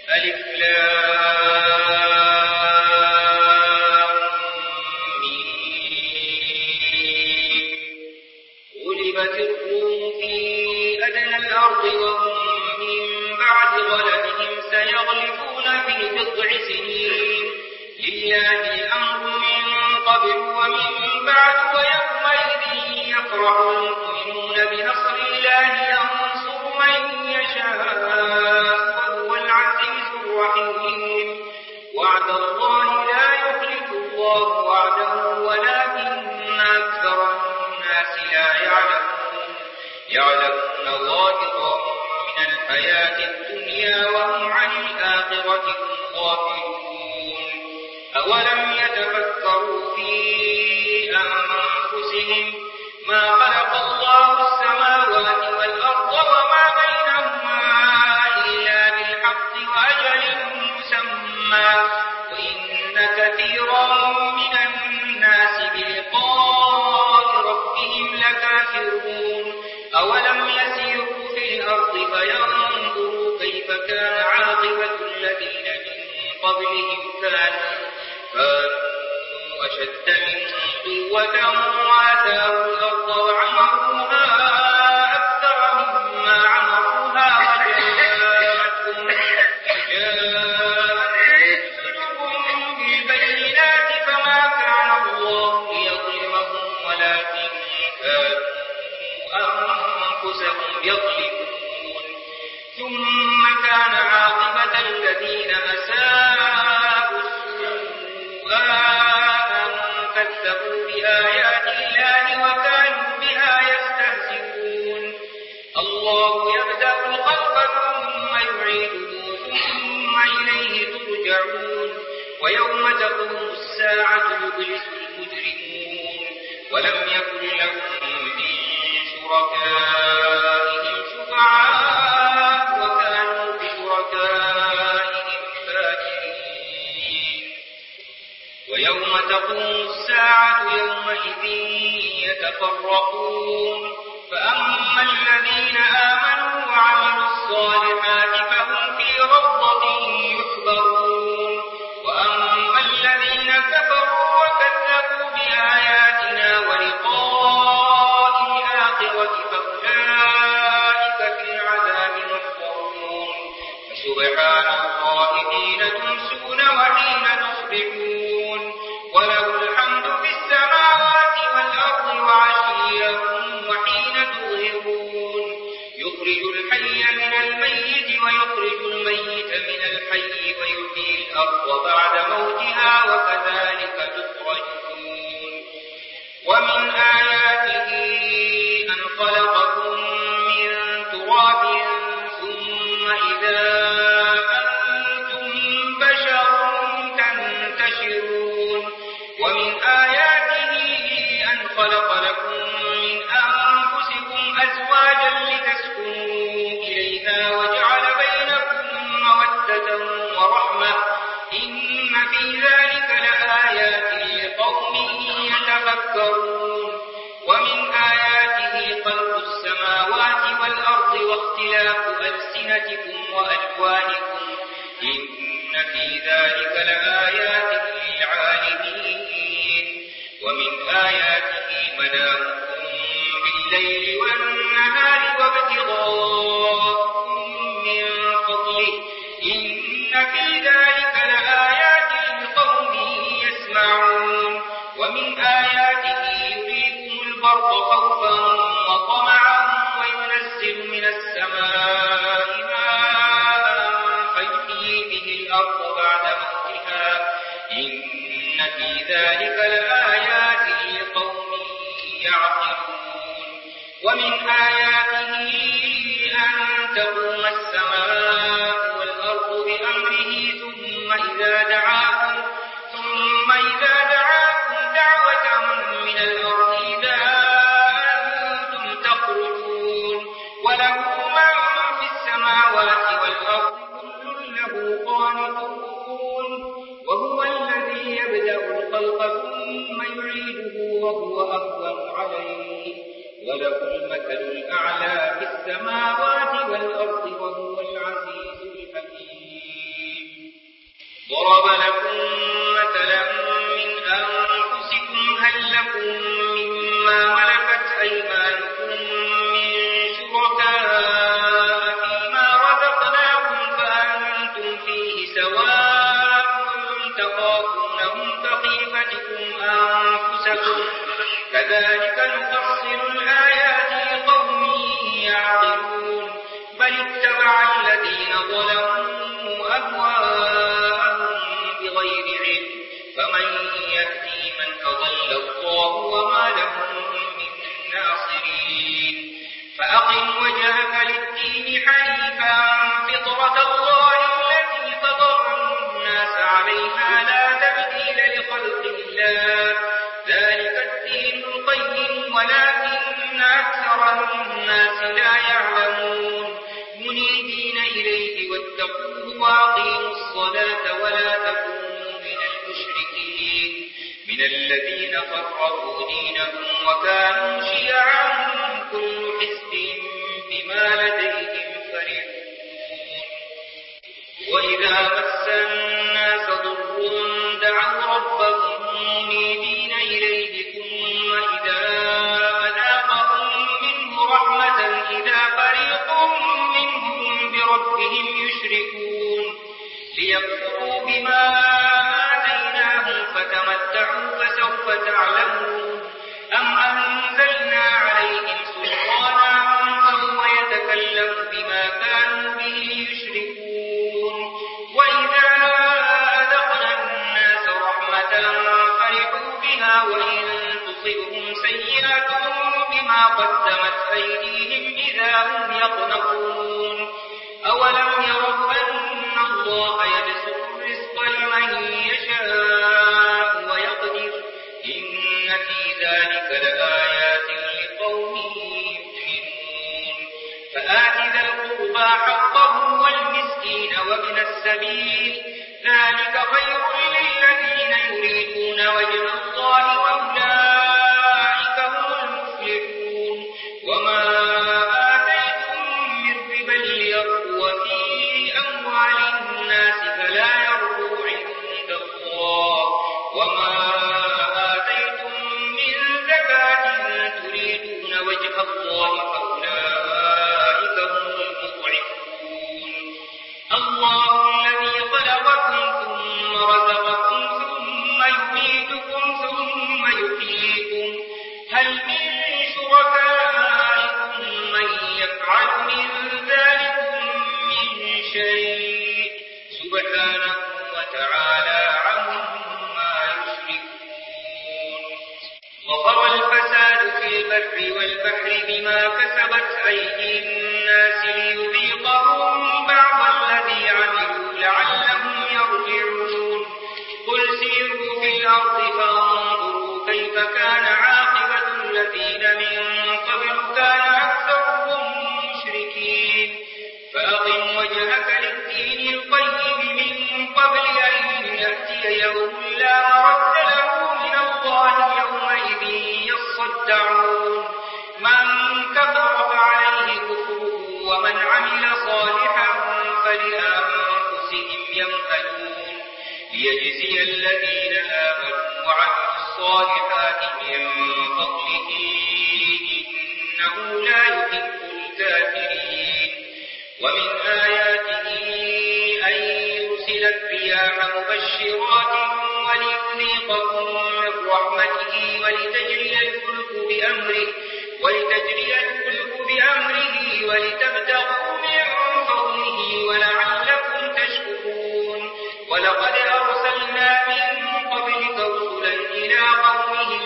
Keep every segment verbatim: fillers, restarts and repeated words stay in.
ألف لام ميم. غلبت الروم في أدنى الأرض وهم من بعد غلبهم سيغلبون في بضع سنين. لله الأمر من قبل ومن بعد ويومئذ يفرح المؤمنون بنصر الله ينصر من يشاء وهو العزيز الرحيم. وعد الله لا يخلف الله وعده ولكن أكثر الناس لا يعلمون. يعلمون ظاهرا من الحياة الدنيا وهم عن الآخرة هم غافلون. أولم يتفكروا في أنفسهم ما خلق الله السماوات والأرض وما بينهما إلا بالحق وأجل مسمى وإن كثيرا من الناس بلقاء ربهم لكافرون. أولم يسيروا في الأرض فينظروا كيف كان عاقبة الذين من قبلهم كانوا أشد منهم قوة وآثاروا الأرض وعمروها أكثر مما عمروها وجاءتهم رسلهم بالبينات فما كان الله ليظلمهم ولكن كانوا أنفسهم يظلمون. ثم كان عاقبة الذين أساءوا السوء أن كذبوا بآيات الله وكانوا بها يستهزئون. الله يبدأ الخلق ثم يعيده ثم إليه ترجعون. ويوم تقوم الساعة يبلس المجرمون ولم يكن لهم من شركائهم شفعاء وكانوا بشركائهم كافرين. ويوم تقوم الساعة يومئذ يتفرقون. فأما الذين آمنوا وعملوا الصالحات فهم في روضة يحبرون. وأما الذين كفروا وكذبوا بآياتنا ولقاء الآخرة فأولئك في العذاب محضرون. فسبحان الله حين تمسون وحين تصبحون وله الحمد في السماوات والأرض وعشيا وحين تظهرون. يخرج الحي من الميت ويخرج الميت من الحي ويحيي الأرض بعد موتها وكذلك تخرجون. ومن آياته أن خلقكم من تراب ثم إذا أنتم بشر تنتشرون. ومن آياته أن خلق لكم من أنفسكم أزواجا لتسكنوا إليها وجعل بينكم مودة ورحمة إن في ذلك لآيات لقوم يتفكرون. ومن آياته خلق السماوات والأرض واختلاف ألسنتكم وألوانكم إن في ذلك لآيات للعالمين. ومن آياته منامكم بالليل والنهار وابتغاءكم من فضله إن في ذلك لآيات لقوم يسمعون. ومن آياته يريكم البرق خوفا وطمعا وينزل من السماء ماء فيحيي به الأرض بعد موتها إن في ذلك لآيات لقوم يعقلون. ومن آياته أن تقوم السماء والأرض بأمره ثم إذا دعاكم ثم إذا دعاكم دعوة من الأرض إذا أنتم تخرجون. وله من في السماوات والأرض كل له قانتون. وهو الذي يبدأ الخلق ثم يعيده وهو أهون عليه وله المثل الأعلى في السماوات والأرض وهو العزيز الحكيم. ضرب لكم مثلا من أنفسكم هل لكم مما ملكت أيمانكم من شركاء فيما رزقناكم فأنتم فيه سواء تخافونهم كخيفتكم أنفسكم كذلك نفصل الآيات لقوم يعقلون بل اتبع الذين ظلموا أهواءهم بغير علم فمن يهدي من أضل الله وما لهم من ناصرين فأقم وجهك للدين حنيفا فطرة الله التي فطر الناس عليها لا تبديل لخلق الله ذلك الدين القيم ولكن أكثر الناس لا يعلمون منيبين إليه واتقوه وأقيموا الصلاة ولا تكونوا من المشركين من الذين فرقوا دينهم وكانوا شيعا كل حزب بما لديهم فرحون وإذا مس الناس ضر دعوا ربهم منيبين إليه ثم إذا أذاقهم منه رحمة إذا فريق منهم بربهم يشركون ليكفروا بما آتيناهم فتمتعوا فسوف تعلمون أم أنزلنا عليهم سلطانا فهو يتكلم بما كانوا به يشركون وإذا أذقنا الناس رحمة فرحوا بها وإن تصبهم سيئة بما قدمت أيديهم إذا هم يقنطون أولم يروا أن الله يبسط الرزق لمن يشاء ويقدر إن في ذلك لآيات لقوم يؤمنون فآت ذا القربى حقه والمسكين وابن السبيل ذلك خير للذين يريدون وجه الله وأولئك هم المفلحون وما آتيتم من ربا ليربو في أموال الناس فلا يربو عند الله وما آتيتم من زكاة تريدون وجه الله فأولئك هم المضعفون الله الذي خلقكم ثم رزقكم ثم يميتكم ثم يحييكم هل من شركائكم من يفعل من ذلكم من شيء سبحانه وتعالى عما يشركون ظهر الفساد في البر والبحر بما كسبت أيدي الناس ليذيقهم بعض الذي عملوا لعلهم يرجعون قل سيروا في الأرض فانظروا كيف كان عاقبة الذين من قبل كان أكثرهم مشركين فأقم وجهك للدين القيم من قبل أن يأتي يوم لا مرد له من الله يومئذ يصدعون من كفر فعليه كفره ومن عمل صالحا فلأنفسهم يمهدون ليجزي الذين آمنوا وعملوا الصالحات من فضله إنه لا يحب الكافرين ومن آياته أن يرسل الرياح مبشرات وليذيقكم من رحمته ولتجري الفلك بأمره ولتجري الفلك بأمره ولتبتغوا من فضله ولعلكم تشكرون ولقد أرسلنا من قبلك رسلا إلى قومهم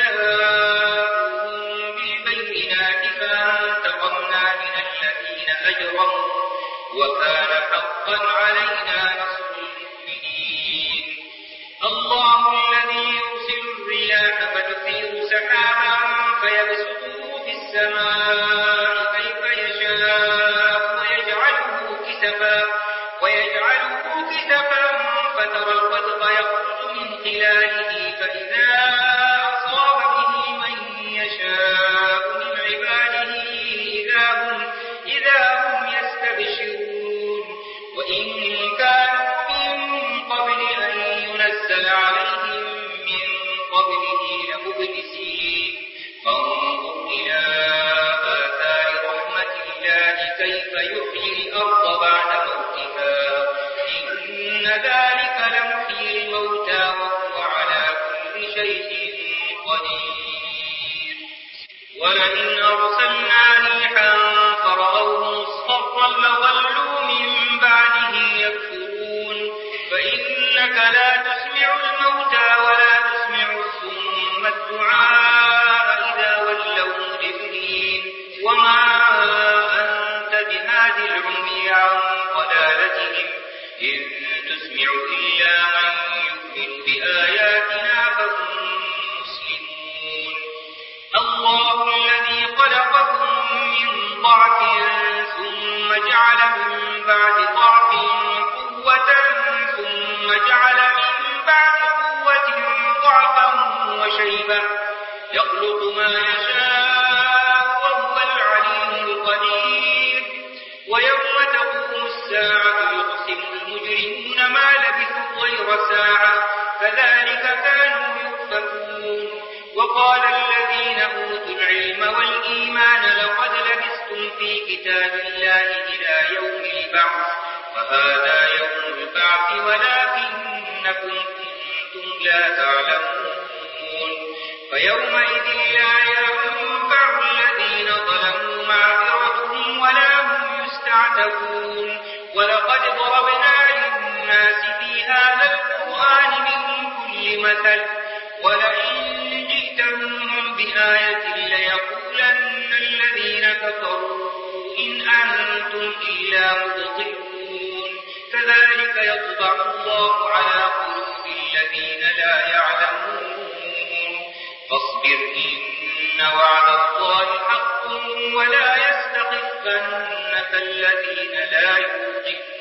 فجاءوهم بالبينات فانتقمنا من الذين أجرموا وكان حقا علينا نصر المؤمنين الله الذي يرسل الرياح فتثير سحابا فيبسطه في السماء كيف يشاء ويجعله كسفا ويجعله كسفا فترى الودق يخرج من خلاله فإذا أصاب به من يشاء من عباده إذا هم, إذا هم يستبشرون وإن كانوا من قبل ذلك لمحيي الموتى وهو على كل شيء قدير ولئن أرسلنا ريحا فرأوه مصفرا لظلوا من بعده يكفرون فإنك لا تسمع الموتى ولا تسمع الصم الدعاء إذا ولوا مدبرين وما أنت بهاد العمي عن ضلالتهم إن تسمع إلا من يؤمن بآياتنا فهم مسلمون الله الذي خلقكم من ضعف ثم جعل من بعد ضعف قوة ثم جعل من بعد قوة ضعفا وشيبة يخلق ما يشاء وهو العليم القدير ويوم تقوم الساعة يقسم المجرمون ما لبثوا غير ساعة كذلك كانوا يؤفكون وقال الذين أوتوا العلم والإيمان لقد لبثتم في كتاب الله إلى يوم البعث فهذا يوم البعث ولكنكم كنتم لا تعلمون فيومئذ لا ينفع الذين ظلموا معذرتهم ولا هم يستعتبون ولقد ضربنا للناس في هذا القرآن من كل مثل ولئن جئتهم بآية ليقولن الذين كفروا إن أنتم إلا مبطلون كذلك يطبع الله على قلوب الذين لا يعلمون فاصبر إن وعد الله حق ولا يستخفنك الذين لا يوقنون